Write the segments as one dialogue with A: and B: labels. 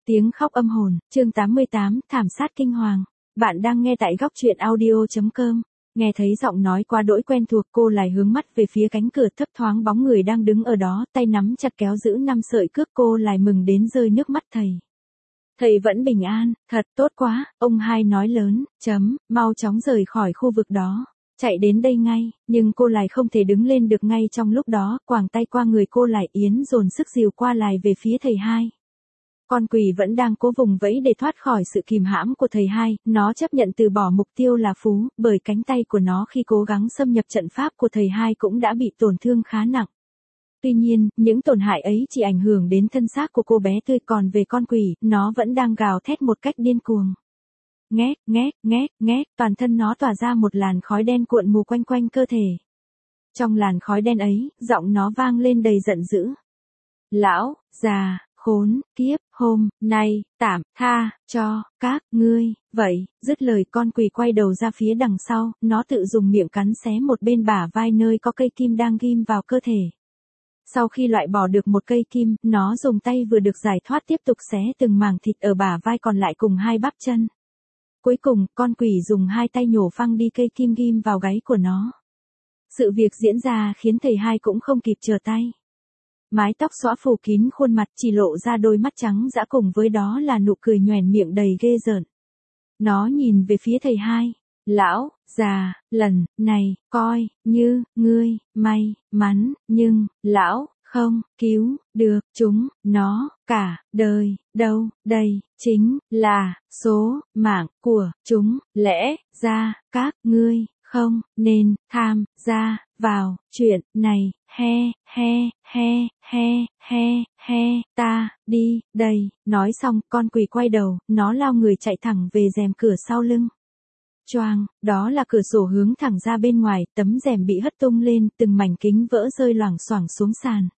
A: Tiếng khóc âm hồn, chương 88, thảm sát kinh hoàng. Bạn đang nghe tại góc truyện audio.com. Nghe thấy giọng nói quá đỗi quen thuộc, cô lại hướng mắt về phía cánh cửa, thấp thoáng bóng người đang đứng ở đó, tay nắm chặt kéo giữ 5 sợi cước. Cô lại mừng đến rơi nước mắt. Thầy vẫn bình an, thật tốt quá, ông hai nói lớn, mau chóng rời khỏi khu vực đó. Chạy đến đây ngay, nhưng cô lại không thể đứng lên được ngay trong lúc đó, quàng tay qua người cô lại Yến dồn sức dìu qua lại về phía thầy hai. Con quỷ vẫn đang cố vùng vẫy để thoát khỏi sự kìm hãm của thầy hai, nó chấp nhận từ bỏ mục tiêu là Phú, bởi cánh tay của nó khi cố gắng xâm nhập trận pháp của thầy hai cũng đã bị tổn thương khá nặng. Tuy nhiên, những tổn hại ấy chỉ ảnh hưởng đến thân xác của cô bé tươi, còn về con quỷ, nó vẫn đang gào thét một cách điên cuồng. Ngét, toàn thân nó tỏa ra một làn khói đen cuộn mù quanh quanh cơ thể. Trong làn khói đen ấy, giọng nó vang lên đầy giận dữ. Lão, già, khốn, kiếp, hôm nay, tạm tha cho các ngươi. Vậy, dứt lời con quỷ quay đầu ra phía đằng sau, nó tự dùng miệng cắn xé một bên bả vai nơi có cây kim đang ghim vào cơ thể. Sau khi loại bỏ được một cây kim, nó dùng tay vừa được giải thoát tiếp tục xé từng mảng thịt ở bả vai còn lại cùng hai bắp chân. Cuối cùng, con quỷ dùng hai tay nhổ phăng đi cây kim ghim vào gáy của nó. Sự việc diễn ra khiến thầy hai cũng không kịp trở tay. Mái tóc xõa phủ kín khuôn mặt, chỉ lộ ra đôi mắt trắng dã, cùng với đó là nụ cười nhoẻn miệng đầy ghê rợn. Nó nhìn về phía thầy hai. Lão, già, lần này, coi như ngươi may mắn, nhưng lão không cứu được chúng nó cả đời đâu. Đây chính là số mạng của chúng. Lẽ ra các ngươi không nên tham gia vào chuyện này. Ta đi đây. Nói xong, con quỷ quay đầu, nó lao người chạy thẳng về rèm cửa sau lưng. Choang, đó là cửa sổ hướng thẳng ra bên ngoài, tấm rèm bị hất tung lên, từng mảnh kính vỡ rơi loảng xoảng xuống sàn.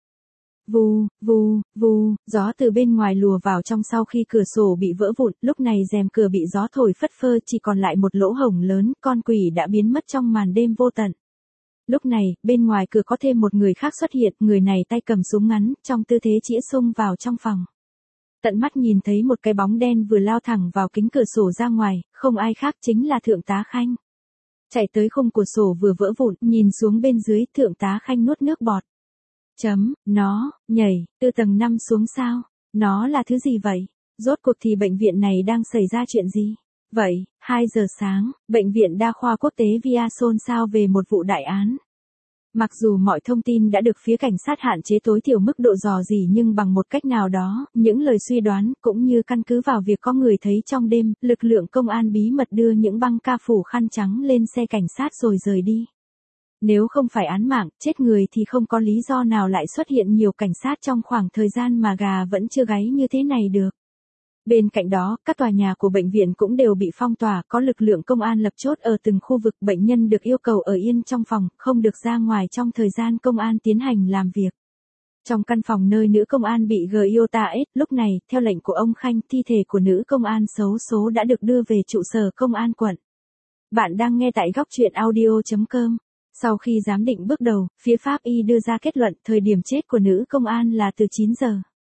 A: Vù, gió từ bên ngoài lùa vào trong sau khi cửa sổ bị vỡ vụn, lúc này rèm cửa bị gió thổi phất phơ, chỉ còn lại một lỗ hổng lớn, con quỷ đã biến mất trong màn đêm vô tận. Lúc này, bên ngoài cửa có thêm một người khác xuất hiện, người này tay cầm súng ngắn, trong tư thế chĩa xung vào trong phòng. Tận mắt nhìn thấy một cái bóng đen vừa lao thẳng vào kính cửa sổ ra ngoài, không ai khác chính là Thượng tá Khanh. Chạy tới khung cửa sổ vừa vỡ vụn, nhìn xuống bên dưới, Thượng tá Khanh nuốt nước bọt. Nó nhảy từ tầng 5 xuống sao? Nó là thứ gì vậy? Rốt cuộc thì bệnh viện này đang xảy ra chuyện gì? Vậy, 2 giờ sáng, bệnh viện đa khoa quốc tế Via xôn xao về một vụ đại án. Mặc dù mọi thông tin đã được phía cảnh sát hạn chế tối thiểu mức độ rò rỉ, nhưng bằng một cách nào đó, những lời suy đoán cũng như căn cứ vào việc có người thấy trong đêm, lực lượng công an bí mật đưa những băng ca phủ khăn trắng lên xe cảnh sát rồi rời đi. Nếu không phải án mạng, chết người thì không có lý do nào lại xuất hiện nhiều cảnh sát trong khoảng thời gian mà gà vẫn chưa gáy như thế này được. Bên cạnh đó, các tòa nhà của bệnh viện cũng đều bị phong tỏa, có lực lượng công an lập chốt ở từng khu vực, bệnh nhân được yêu cầu ở yên trong phòng, không được ra ngoài trong thời gian công an tiến hành làm việc. Trong căn phòng nơi nữ công an bị Giota ết, lúc này, theo lệnh của ông Khanh, thi thể của nữ công an xấu số đã được đưa về trụ sở công an quận. Bạn đang nghe tại góc truyện audio.com. Sau khi giám định bước đầu, phía pháp y đưa ra kết luận thời điểm chết của nữ công an là từ 9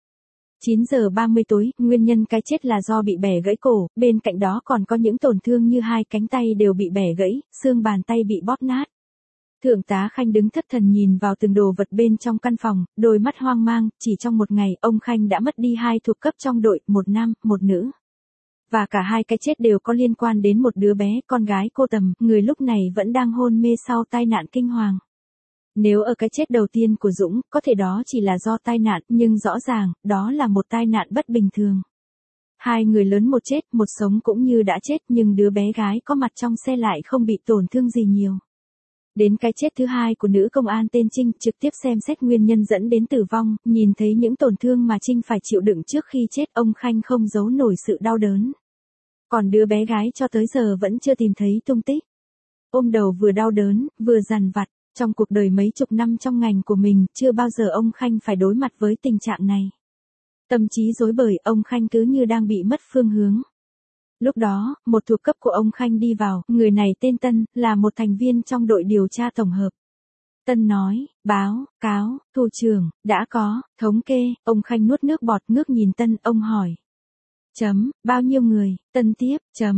A: giờ 30 tối, nguyên nhân cái chết là do bị bẻ gãy cổ, bên cạnh đó còn có những tổn thương như hai cánh tay đều bị bẻ gãy, xương bàn tay bị bóp nát. Thượng tá Khanh đứng thất thần nhìn vào từng đồ vật bên trong căn phòng, đôi mắt hoang mang, chỉ trong một ngày, ông Khanh đã mất đi 2 thuộc cấp trong đội, một nam, một nữ. Và cả hai cái chết đều có liên quan đến một đứa bé, con gái cô Tầm, người lúc này vẫn đang hôn mê sau tai nạn kinh hoàng. Nếu ở cái chết đầu tiên của Dũng, có thể đó chỉ là do tai nạn, nhưng rõ ràng, đó là một tai nạn bất bình thường. 2 người lớn một chết, một sống cũng như đã chết, nhưng đứa bé gái có mặt trong xe lại không bị tổn thương gì nhiều. Đến cái chết thứ hai của nữ công an tên Trinh, trực tiếp xem xét nguyên nhân dẫn đến tử vong, nhìn thấy những tổn thương mà Trinh phải chịu đựng trước khi chết, ông Khanh không giấu nổi sự đau đớn. Còn đứa bé gái cho tới giờ vẫn chưa tìm thấy tung tích. Ôm đầu vừa đau đớn, vừa dằn vặt. Trong cuộc đời mấy chục năm trong ngành của mình, chưa bao giờ ông Khanh phải đối mặt với tình trạng này. Tâm trí rối bời, ông Khanh cứ như đang bị mất phương hướng. Lúc đó, một thuộc cấp của ông Khanh đi vào, người này tên Tân, là một thành viên trong đội điều tra tổng hợp. Tân nói, báo, cáo, thủ trưởng, đã có, thống kê. Ông Khanh nuốt nước bọt, ngước nhìn Tân, ông hỏi. Bao nhiêu người, tân tiếp,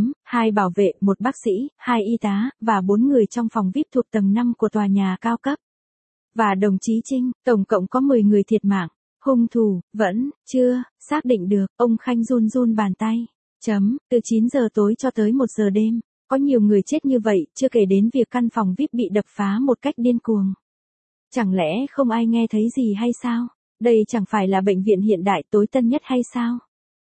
A: 2 bảo vệ, 1 bác sĩ, 2 y tá, và 4 người trong phòng VIP thuộc tầng 5 của tòa nhà cao cấp. Và đồng chí Trinh, tổng cộng có 10 người thiệt mạng. Hung thủ, vẫn, chưa, xác định được, ông Khanh run run bàn tay. Từ 9 giờ tối cho tới 1 giờ đêm, có nhiều người chết như vậy, chưa kể đến việc căn phòng VIP bị đập phá một cách điên cuồng. Chẳng lẽ không ai nghe thấy gì hay sao? Đây chẳng phải là bệnh viện hiện đại tối tân nhất hay sao?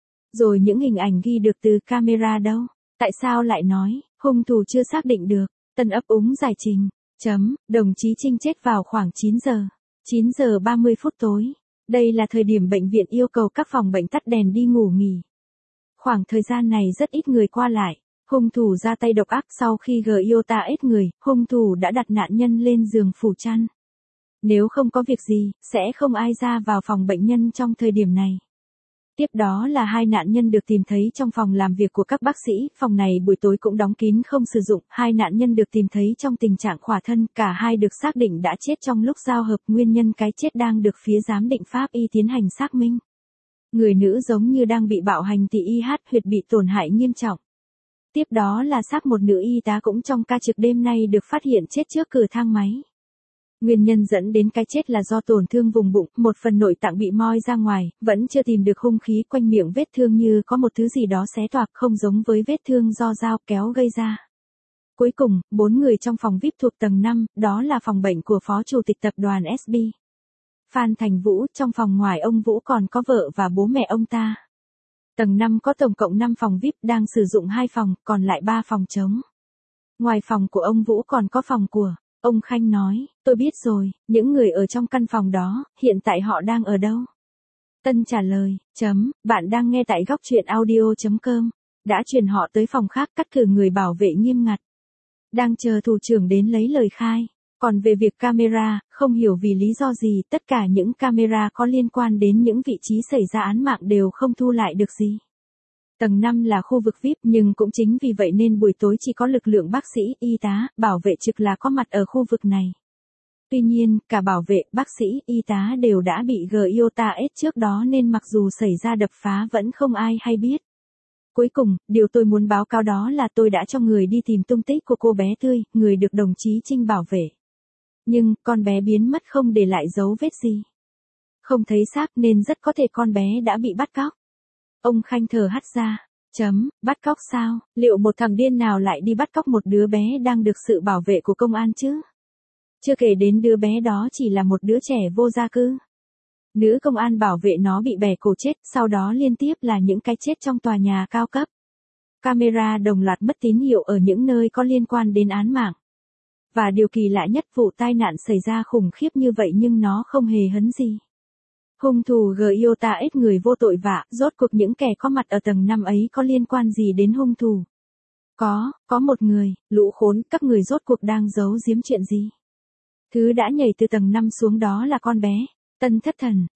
A: Rồi những hình ảnh ghi được từ camera đâu? Tại sao lại nói, hung thủ chưa xác định được? Tân ấp úng giải trình. Đồng chí Trinh chết vào khoảng 9 giờ. 9 giờ 30 phút tối. Đây là thời điểm bệnh viện yêu cầu các phòng bệnh tắt đèn đi ngủ nghỉ. Khoảng thời gian này rất ít người qua lại. Hung thủ ra tay độc ác sau khi Giota ết người, hung thủ đã đặt nạn nhân lên giường phủ chăn. Nếu không có việc gì, sẽ không ai ra vào phòng bệnh nhân trong thời điểm này. Tiếp đó là 2 nạn nhân được tìm thấy trong phòng làm việc của các bác sĩ, phòng này buổi tối cũng đóng kín không sử dụng. 2 nạn nhân được tìm thấy trong tình trạng khỏa thân, cả hai được xác định đã chết trong lúc giao hợp, nguyên nhân cái chết đang được phía giám định pháp y tiến hành xác minh. Người nữ giống như đang bị bạo hành thì y huyệt bị tổn hại nghiêm trọng. Tiếp đó là xác một nữ y tá cũng trong ca trực đêm nay được phát hiện chết trước cửa thang máy. Nguyên nhân dẫn đến cái chết là do tổn thương vùng bụng, một phần nội tạng bị moi ra ngoài, vẫn chưa tìm được hung khí, quanh miệng vết thương như có một thứ gì đó xé toạc, không giống với vết thương do dao kéo gây ra. Cuối cùng, 4 người trong phòng VIP thuộc tầng 5, đó là phòng bệnh của Phó Chủ tịch Tập đoàn SB. Phan Thành Vũ, trong phòng ngoài ông Vũ còn có vợ và bố mẹ ông ta. Tầng 5 có tổng cộng 5 phòng VIP, đang sử dụng 2 phòng, còn lại 3 phòng trống. Ngoài phòng của ông Vũ còn có phòng của ông Khanh nói, tôi biết rồi, những người ở trong căn phòng đó, hiện tại họ đang ở đâu? Tân trả lời, bạn đang nghe tại góc truyện audio.com, đã chuyển họ tới phòng khác, cắt cử người bảo vệ nghiêm ngặt. Đang chờ thủ trưởng đến lấy lời khai. Còn về việc camera, không hiểu vì lý do gì, tất cả những camera có liên quan đến những vị trí xảy ra án mạng đều không thu lại được gì. Tầng 5 là khu vực VIP, nhưng cũng chính vì vậy nên buổi tối chỉ có lực lượng bác sĩ, y tá, bảo vệ trực là có mặt ở khu vực này. Tuy nhiên, cả bảo vệ, bác sĩ, y tá đều đã bị Giota ết trước đó nên mặc dù xảy ra đập phá vẫn không ai hay biết. Cuối cùng, điều tôi muốn báo cáo đó là tôi đã cho người đi tìm tung tích của cô bé Tươi, người được đồng chí Trinh bảo vệ. Nhưng, con bé biến mất không để lại dấu vết gì. Không thấy xác nên rất có thể con bé đã bị bắt cóc. Ông Khanh thở hắt ra. Bắt cóc sao? Liệu một thằng điên nào lại đi bắt cóc một đứa bé đang được sự bảo vệ của công an chứ? Chưa kể đến đứa bé đó chỉ là một đứa trẻ vô gia cư. Nữ công an bảo vệ nó bị bẻ cổ chết, sau đó liên tiếp là những cái chết trong tòa nhà cao cấp. Camera đồng loạt mất tín hiệu ở những nơi có liên quan đến án mạng. Và điều kỳ lạ nhất, vụ tai nạn xảy ra khủng khiếp như vậy nhưng nó không hề hấn gì. Hung thủ Giota ết người vô tội vạ, rốt cuộc những kẻ có mặt ở tầng 5 ấy có liên quan gì đến hung thủ? Có một người, lũ khốn, các người rốt cuộc đang giấu giếm chuyện gì? Thứ đã nhảy từ tầng 5 xuống đó là con bé. Tân thất thần,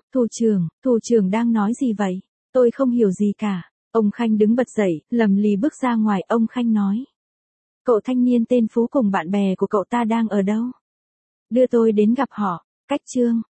A: thủ trưởng đang nói gì vậy? Tôi không hiểu gì cả. Ông Khanh đứng bật dậy, lầm lì bước ra ngoài, ông Khanh nói. Cậu thanh niên tên Phú cùng bạn bè của cậu ta đang ở đâu? Đưa tôi đến gặp họ. Cách chương